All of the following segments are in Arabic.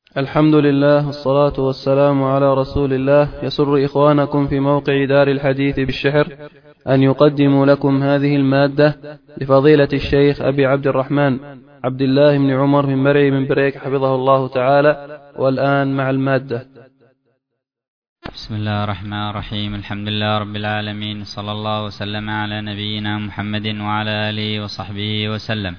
الحمد لله والصلاة والسلام على رسول الله. يسر إخوانكم في موقع دار الحديث بالشحر أن يقدموا لكم هذه المادة لفضيلة الشيخ أبي عبد الرحمن عبد الله بن عمر من مرعي من بريك حفظه الله تعالى. والآن مع المادة. بسم الله الرحمن الرحيم. الحمد لله رب العالمين، صلى الله وسلم على نبينا محمد وعلى آله وصحبه وسلم.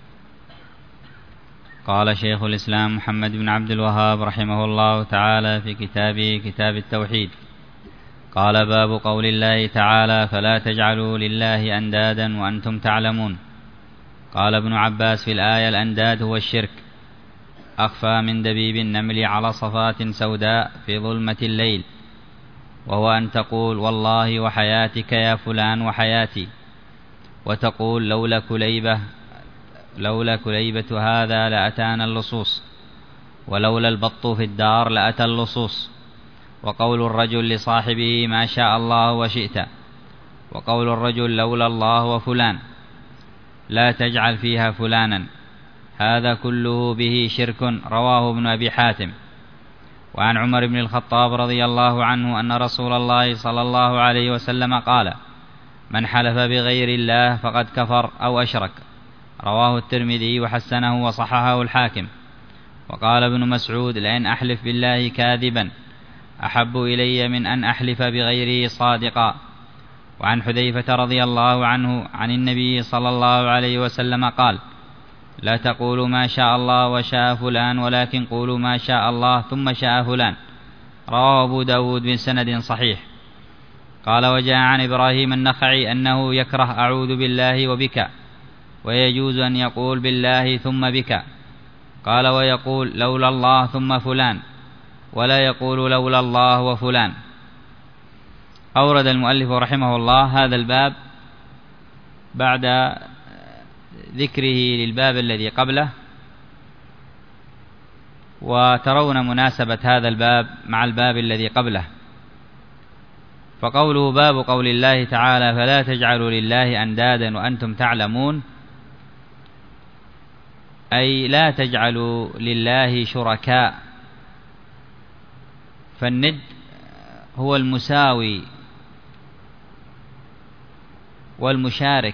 قال شيخ الإسلام محمد بن عبد الوهاب رحمه الله تعالى في كتابه كتاب التوحيد، قال: باب قول الله تعالى: فلا تجعلوا لله أندادا وأنتم تعلمون. قال ابن عباس في الآية: الأنداد هو الشرك، أخفى من دبيب النمل على صفات سوداء في ظلمة الليل، وهو أن تقول: والله وحياتك يا فلان وحياتي، وتقول: لولا كليبة هذا لأتانا اللصوص، ولولا البط في الدار لأتى اللصوص. وقول الرجل لصاحبه: ما شاء الله وشئت. وقول الرجل: لولا الله وفلان، لا تجعل فيها فلانا. هذا كله به شرك. رواه ابن أبي حاتم. وعن عمر بن الخطاب رضي الله عنه أن رسول الله صلى الله عليه وسلم قال: من حلف بغير الله فقد كفر أو أشرك. رواه الترمذي وحسنه وصححه الحاكم. وقال ابن مسعود: لئن أحلف بالله كاذبا أحب إلي من أن أحلف بغيره صادقا. وعن حذيفة رضي الله عنه عن النبي صلى الله عليه وسلم قال: لا تقولوا ما شاء الله وشاء فلان، ولكن قولوا ما شاء الله ثم شاء فلان. رواه أبو داود بسند صحيح. قال: وجاء عن إبراهيم النخعي أنه يكره أعوذ بالله وبك، ويجوز أن يقول بالله ثم بك. قال: ويقول لولا الله ثم فلان، ولا يقول لولا الله وفلان. أورد المؤلف رحمه الله هذا الباب بعد ذكره للباب الذي قبله، وترون مناسبة هذا الباب مع الباب الذي قبله. فقوله: باب قول الله تعالى: فلا تجعلوا لله أندادا وأنتم تعلمون، أي لا تجعلوا لله شركاء. فالند هو المساوي والمشارك.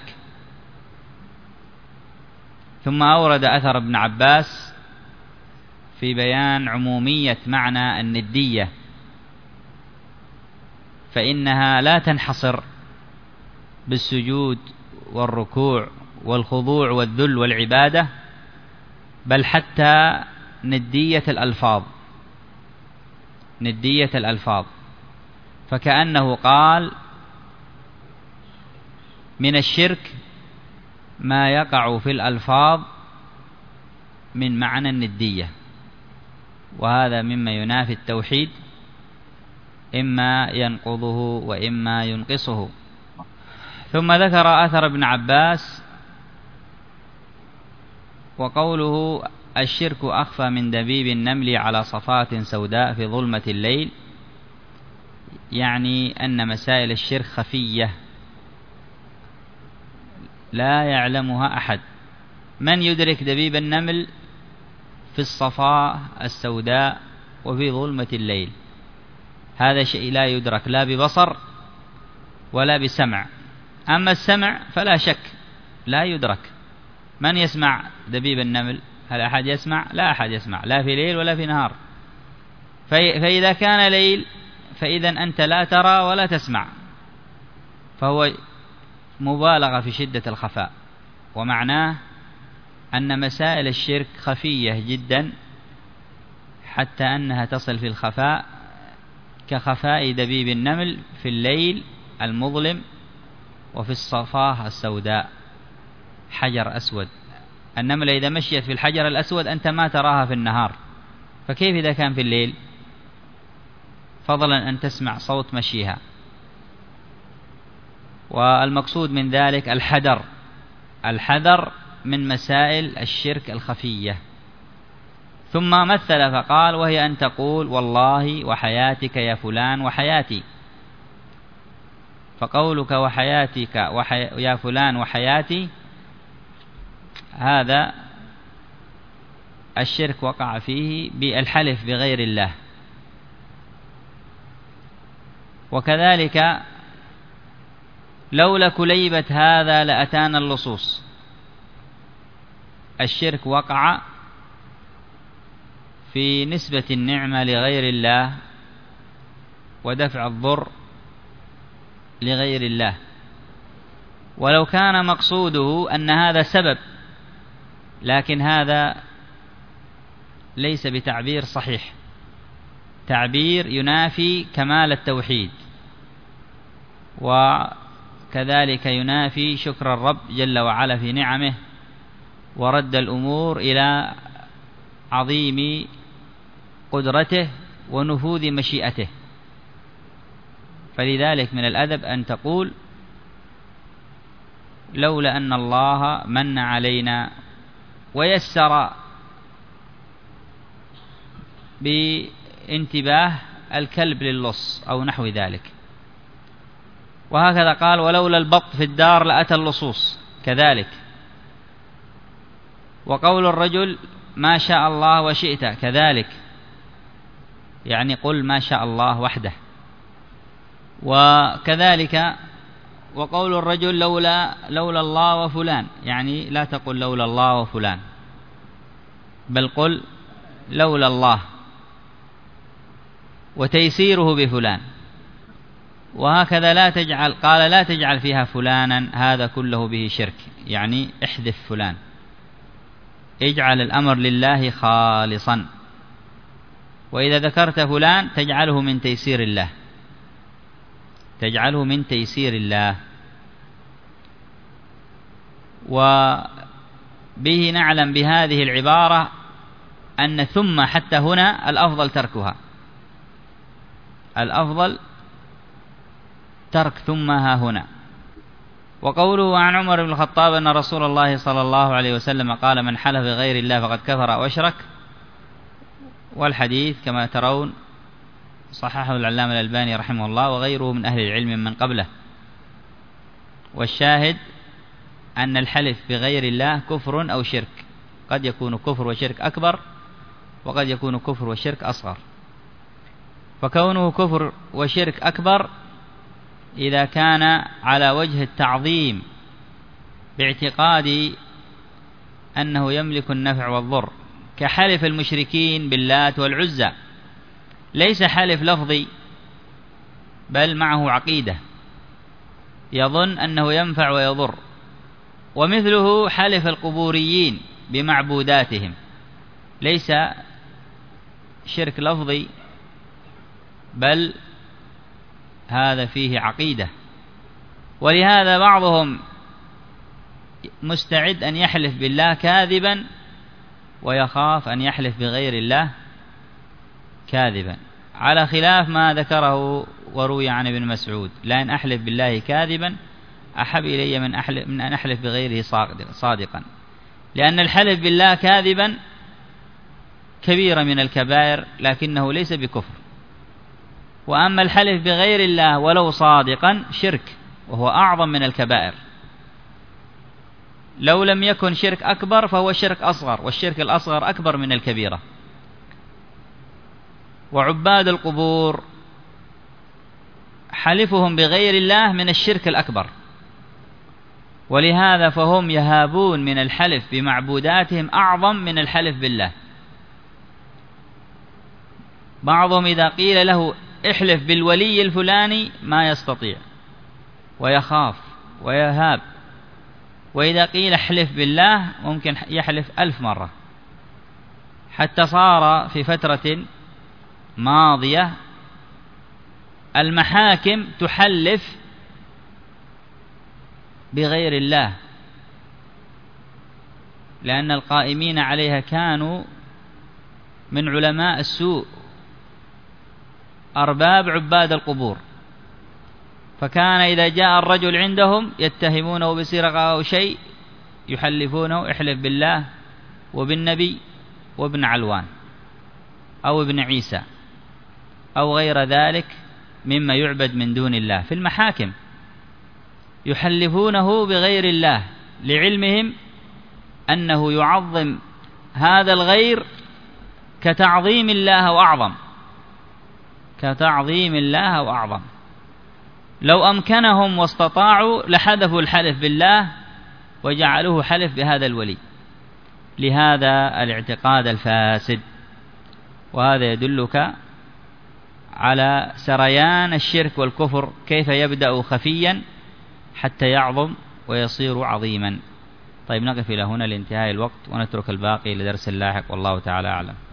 ثم أورد أثر ابن عباس في بيان عمومية معنى الندية، فإنها لا تنحصر بالسجود والركوع والخضوع والذل والعبادة، بل حتى ندية الألفاظ. فكأنه قال: من الشرك ما يقع في الألفاظ من معنى الندية، وهذا مما ينافي التوحيد، إما ينقضه وإما ينقصه. ثم ذكر أثر ابن عباس وقوله: الشرك أخفى من دبيب النمل على صفات سوداء في ظلمة الليل، يعني أن مسائل الشرك خفية لا يعلمها أحد. من يدرك دبيب النمل في الصفاء السوداء وفي ظلمة الليل؟ هذا شيء لا يدرك لا ببصر ولا بسمع. أما السمع فلا شك لا يدرك. من يسمع دبيب النمل؟ هل أحد يسمع؟ لا أحد يسمع، لا في ليل ولا في نهار. فإذا كان ليل فإذا أنت لا ترى ولا تسمع، فهو مبالغة في شدة الخفاء. ومعناه أن مسائل الشرك خفية جدا، حتى أنها تصل في الخفاء كخفاء دبيب النمل في الليل المظلم وفي الصفاة السوداء. حجر أسود، النملة إذا مشيت في الحجر الأسود أنت ما تراها في النهار، فكيف إذا كان في الليل؟ فضلا أن تسمع صوت مشيها. والمقصود من ذلك الحذر من مسائل الشرك الخفية. ثم مثل فقال: وهي أن تقول والله وحياتك يا فلان وحياتي. فقولك وحياتك يا فلان وحياتي هذا الشرك وقع فيه بالحلف بغير الله. وكذلك لولا كليبة هذا لأتانا اللصوص، الشرك وقع في نسبة النعمة لغير الله ودفع الضر لغير الله، ولو كان مقصوده أن هذا سبب، لكن هذا ليس بتعبير صحيح، تعبير ينافي كمال التوحيد، وكذلك ينافي شكر الرب جل وعلا في نعمه ورد الأمور إلى عظيم قدرته ونفوذ مشيئته. فلذلك من الأدب أن تقول لولا أن الله من علينا ويسر بانتباه الكلب للص أو نحو ذلك. وهكذا قال ولولا البط في الدار لأتى اللصوص كذلك. وقول الرجل ما شاء الله وشئت كذلك، يعني قل ما شاء الله وحده. وكذلك وقول الرجل لولا الله وفلان، يعني لا تقل لولا الله وفلان، بل قل لولا الله وتيسيره بفلان. وهكذا لا تجعل فيها فلانا، هذا كله به شرك، يعني احذف فلان، اجعل الأمر لله خالصا. وإذا ذكرت فلان تجعله من تيسير الله، تجعله من تيسير الله. وبه نعلم بهذه العبارة أن ثم حتى هنا الأفضل تركها، الأفضل ترك ثم ها هنا. وقوله عن عمر بن الخطاب أن رسول الله صلى الله عليه وسلم قال من حلف بغير الله فقد كفر أو أشرك، والحديث كما ترون صححه العلامة الألباني رحمه الله وغيره من أهل العلم من قبله. والشاهد أن الحلف بغير الله كفر أو شرك، قد يكون كفر وشرك أكبر، وقد يكون كفر وشرك أصغر. فكونه كفر وشرك أكبر إذا كان على وجه التعظيم باعتقاد أنه يملك النفع والضر، كحلف المشركين باللات والعزى، ليس حلف لفظي بل معه عقيدة، يظن أنه ينفع ويضر. ومثله حلف القبوريين بمعبوداتهم، ليس شرك لفظي بل هذا فيه عقيدة. ولهذا بعضهم مستعد أن يحلف بالله كاذبا ويخاف أن يحلف بغير الله كاذبا، على خلاف ما ذكره وروي عن ابن مسعود: لأن أحلف بالله كاذبا أحب إلي من أن أحلف بغيره صادقا، لأن الحلف بالله كاذبا كبيرة من الكبائر لكنه ليس بكفر، وأما الحلف بغير الله ولو صادقا شرك وهو أعظم من الكبائر. لو لم يكن شرك أكبر فهو شرك أصغر، والشرك الأصغر أكبر من الكبيرة. وعباد القبور حلفهم بغير الله من الشرك الأكبر، ولهذا فهم يهابون من الحلف بمعبوداتهم أعظم من الحلف بالله. بعضهم إذا قيل له احلف بالولي الفلاني ما يستطيع ويخاف ويهاب، وإذا قيل احلف بالله ممكن يحلف 1000 مرة، حتى صار في فترة ماضية المحاكم تحلف بغير الله، لأن القائمين عليها كانوا من علماء السوء أرباب عباد القبور، فكان إذا جاء الرجل عندهم يتهمونه بسرقة أو شيء يحلفونه احلف بالله وبالنبي وابن علوان أو ابن عيسى أو غير ذلك مما يعبد من دون الله. في المحاكم يحلفونه بغير الله لعلمهم أنه يعظم هذا الغير كتعظيم الله وأعظم، كتعظيم الله وأعظم. لو أمكنهم واستطاعوا لحذفوا الحلف بالله وجعلوه حلف بهذا الولي، لهذا الاعتقاد الفاسد. وهذا يدلك على سريان الشرك والكفر، كيف يبدأ خفيا حتى يعظم ويصير عظيما. طيب، نقف إلى هنا لانتهاء الوقت، ونترك الباقي لدرس لاحق، والله تعالى أعلم.